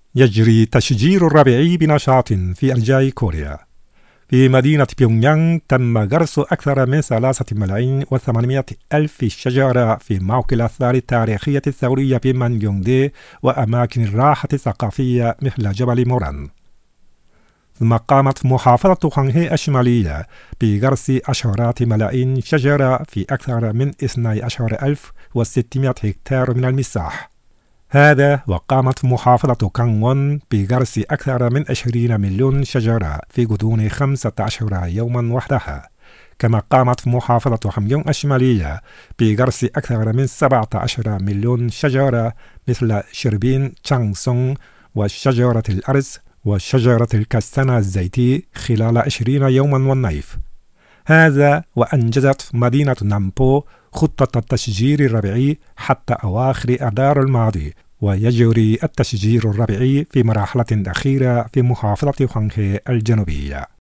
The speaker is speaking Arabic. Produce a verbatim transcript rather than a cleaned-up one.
يجري تشجير الربيعي بنشاط في أرجاء كوريا. في مدينة بيونغيانغ تم غرس أكثر من ثلاثة ملايين وثمانمائة ألف شجرة في موكب الآثار التاريخية الثورية بمانجيونغدي وأماكن الراحة الثقافية مثل جبل موران. ثم قامت محافظة خوانغهي الشمالية بغرس عشرات ملايين شجرة في أكثر من اثني عشر ألف وستمائة هكتار من المساحة. هذا وقامت محافظة كانغون بغرس أكثر من عشرين مليون شجرة في غضون خمسة عشر يوما وحدها. كما قامت محافظة هميونغ الشمالية بغرس أكثر من سبعة عشر مليون شجرة مثل شربين تشانغسونغ وشجرة الأرز وشجرة الكستنة الزيتي خلال عشرين يوما والنيف. هذا وأنجزت مدينة نامبو خطة التشجير الربيعي حتى أواخر أذار الماضي، ويجري التشجير الربيعي في مرحلة أخيرة في محافظة خوانغهي الجنوبية.